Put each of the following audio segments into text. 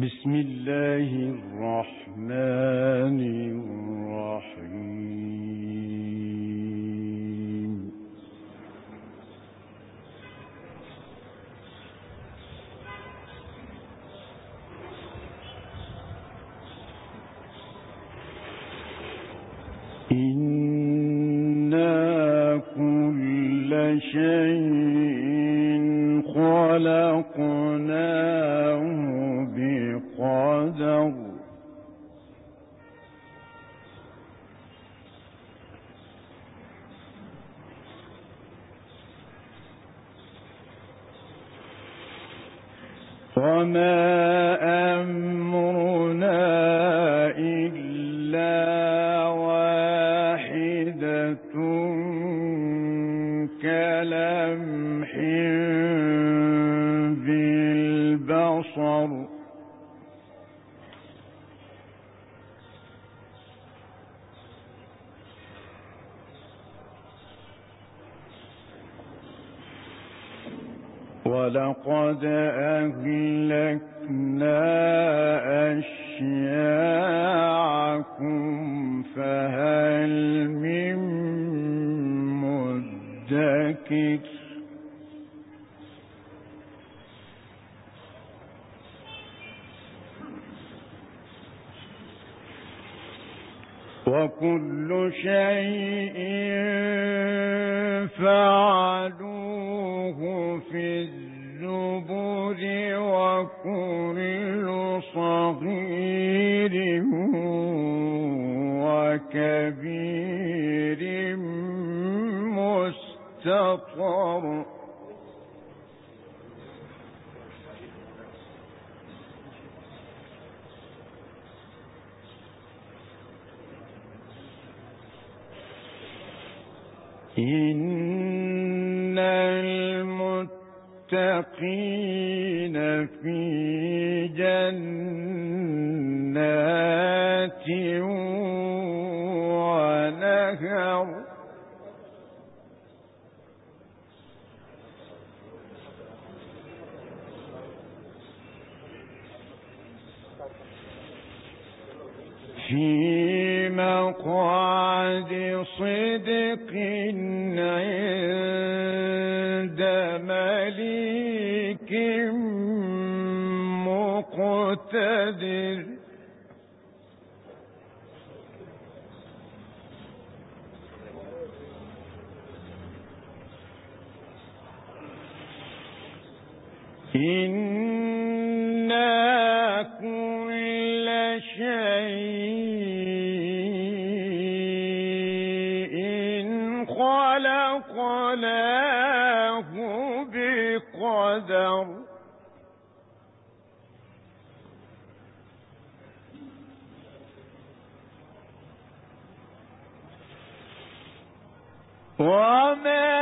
بسم الله الرحمن الرحيم. إنا كل شيء خلقناه بقدر وما أمرنا إلا واحدة كلمح بالبصر ولقد أهلكنا أشياعكم فهل من مدكر وكل شيء فعلوه في الزبر وكل صغير وكبير مستطر إن المتقين في جنات ونهر في مقعد صدق عند مليك مقتدر إنا كل شيء خلقناه بقدر وما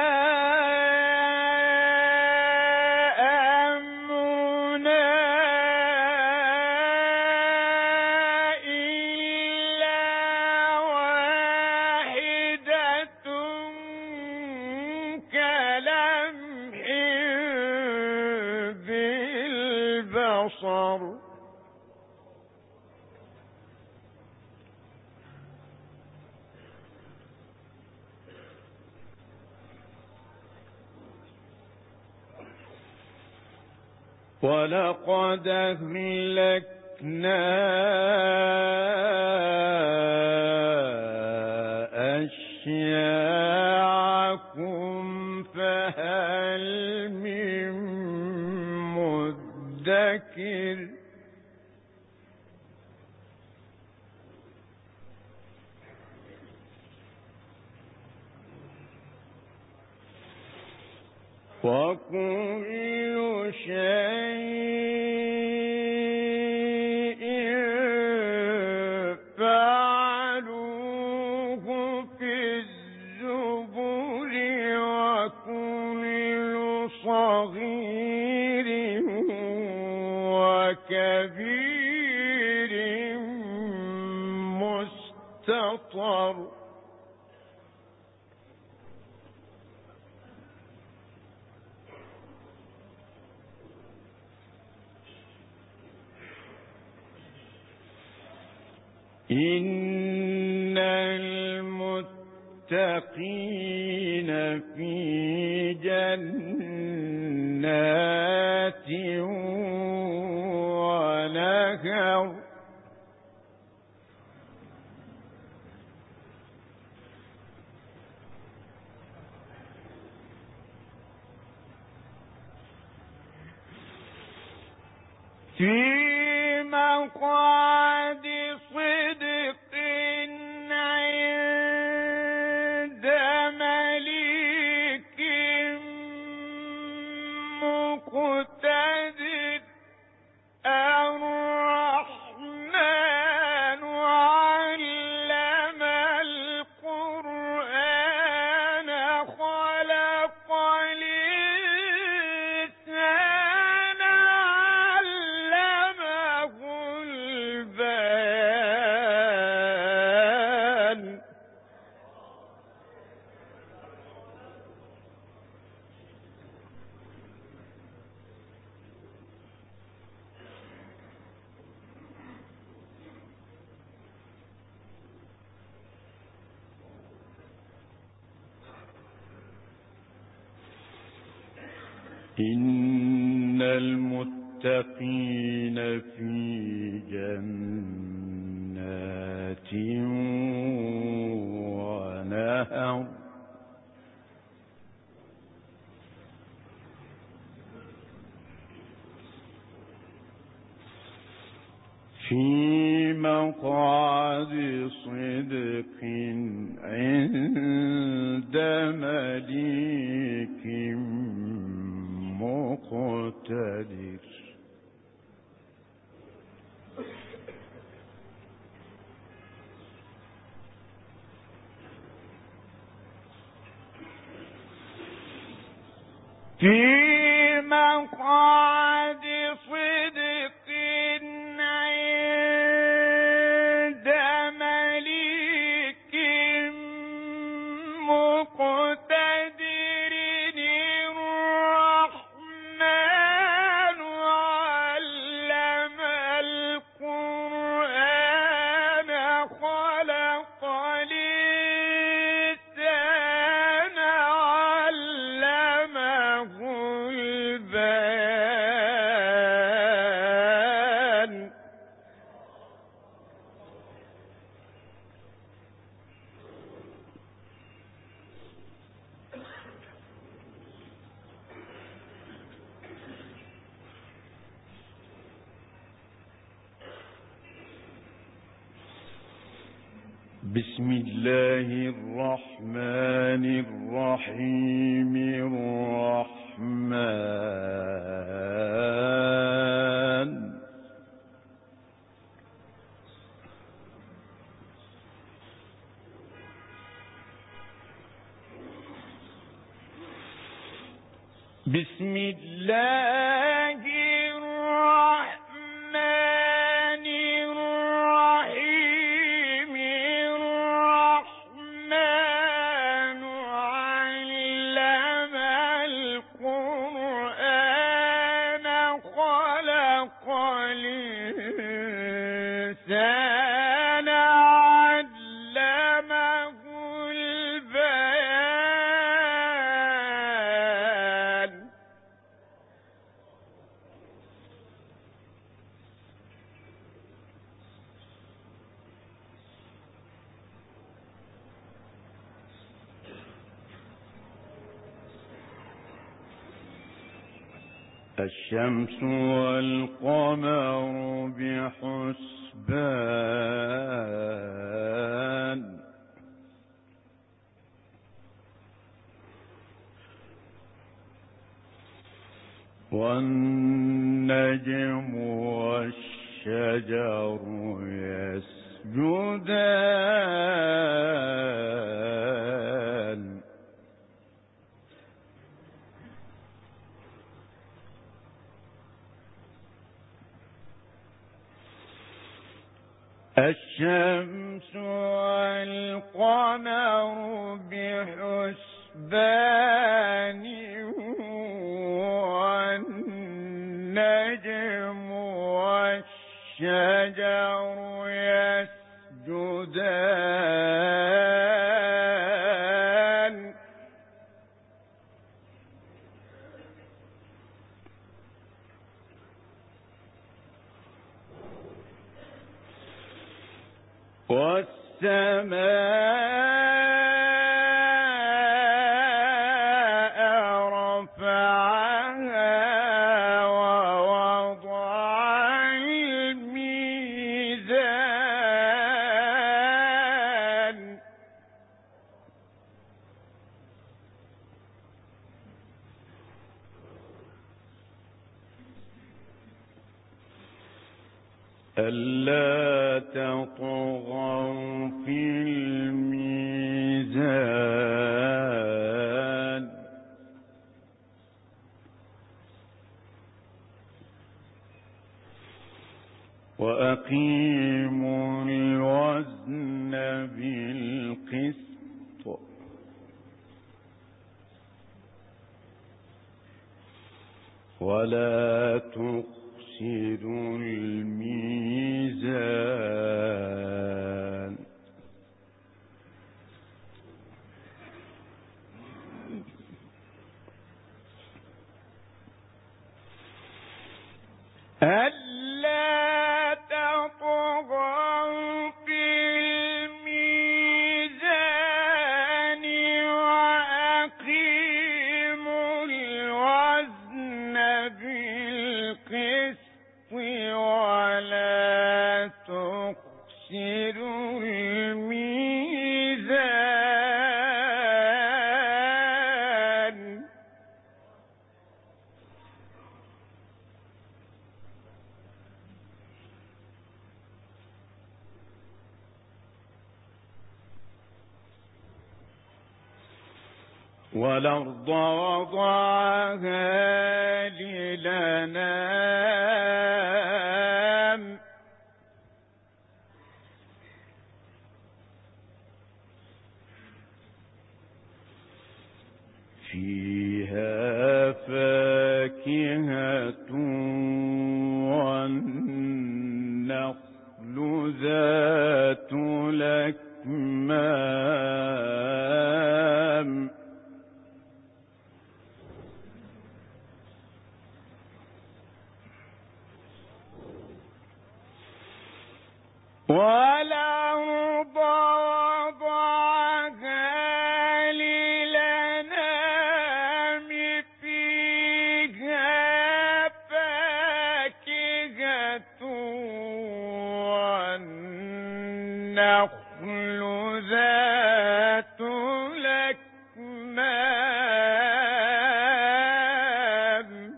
ولقد أهلكنا أشياعكم فهل من مدكر وكل شيء فعلوه في الزبر وكل صغير وكبير مستطر إن المتقين في جنات ونهر في مقعد صدق عند مليك مقتدر الرحمن علم القرآن خلق الإنسان علمه البيان إن المتقين في جنات ونهر في مقعد صدق عند مليك مقتدر في مقعد صدق عند مليك مقتدر الرحمن علم القرآن خلق الإنسان علمه البيان بسم الله الرحمن الرحيم الرحمن بسم الله الرحمن الرحيم الرحمن علم القرآن خلق الإنسان علمه البيان الشمس والقمر بحسبان والنجم والشجر يسجدان الشمس والقمر بحسبان والنجم والشجر يسجدان والسماء رفعها ووضع الميزان ألا تطغوا في الميزان وأقيموا الوزن بالقسط ولا تخسروا الميزان ألا تطغوا في الميزان وأقيموا الوزن بالقسط ولا تخسروا الميزان والأرض وضعها للأنام فيها فاكهة والنخل ذات الأكمام والأرض وضعها للأنام فيها فاكهة والنخل ذات الأكمام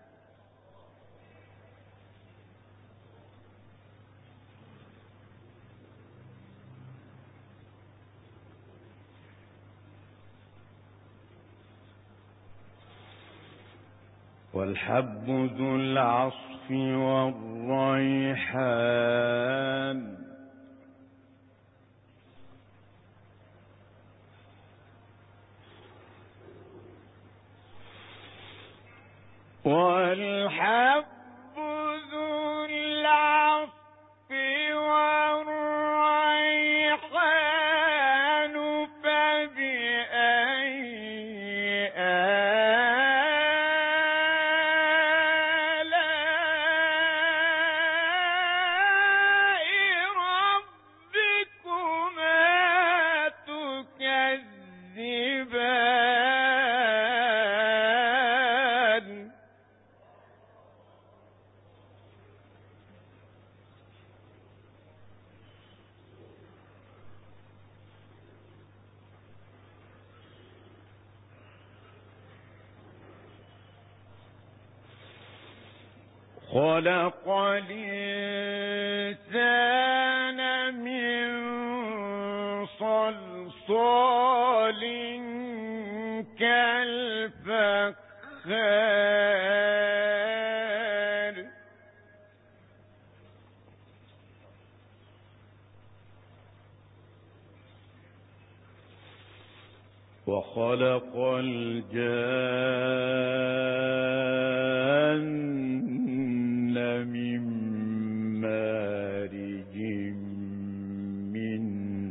والحب ذو العصف والريحان والحب ذو العصف والريحان فبأي خلق الإنسان من صلصال كالفخار وخلق الجان من مارج من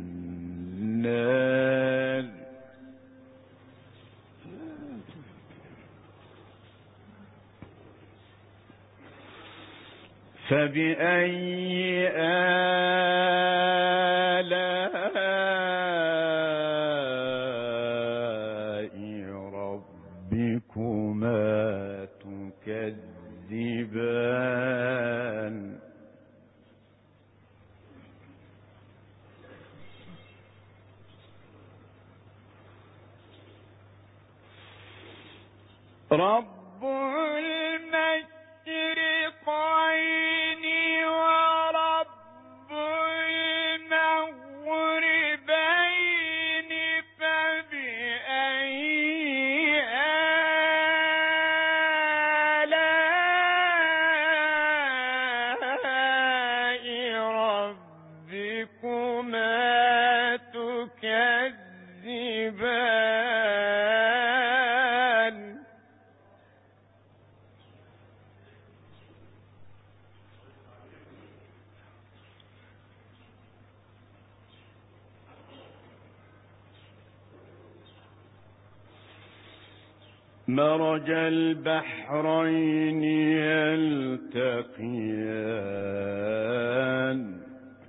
نار فبأي رب المشرقين ورب المغربين فبأي آلاء ربكما تكذبان مرج البحرين يلتقيان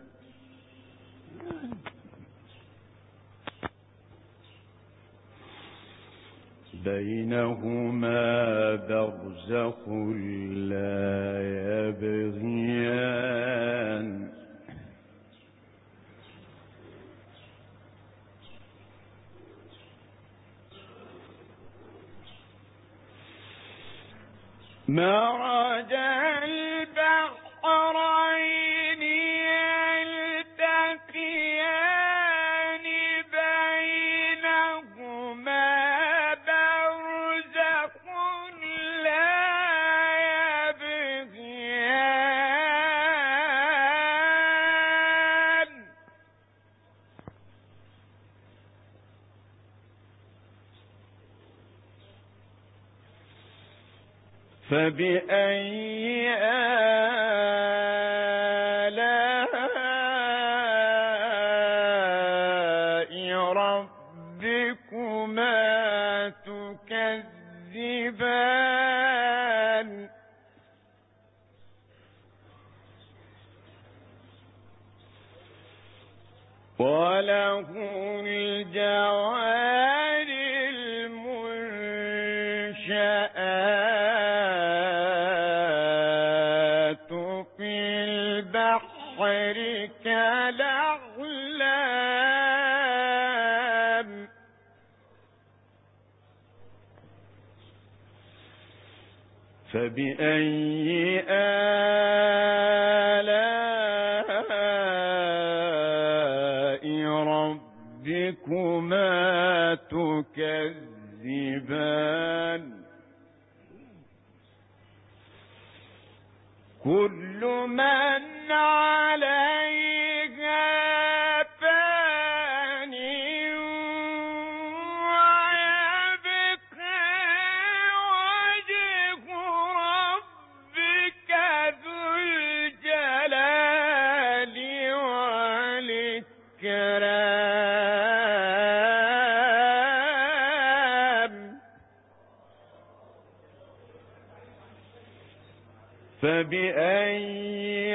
بينهما برزخ لا يبغيان مرج البحرين يلتقيان بينهما برزخ لا يبغيان فبأي آلاء ربكما تكذبان وله الجوار المنشآت في البحر كالأعلام فبأي آلاء ربكما تكذبان كل من عليها فان ويبقى وجه ربك ذو الجلال والإكرام فبأي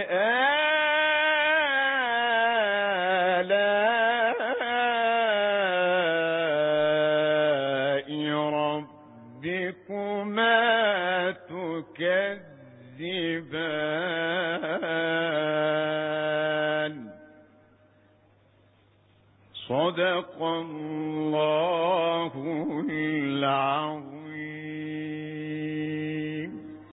آلاء ربكما تكذبان صدق الله العظيم.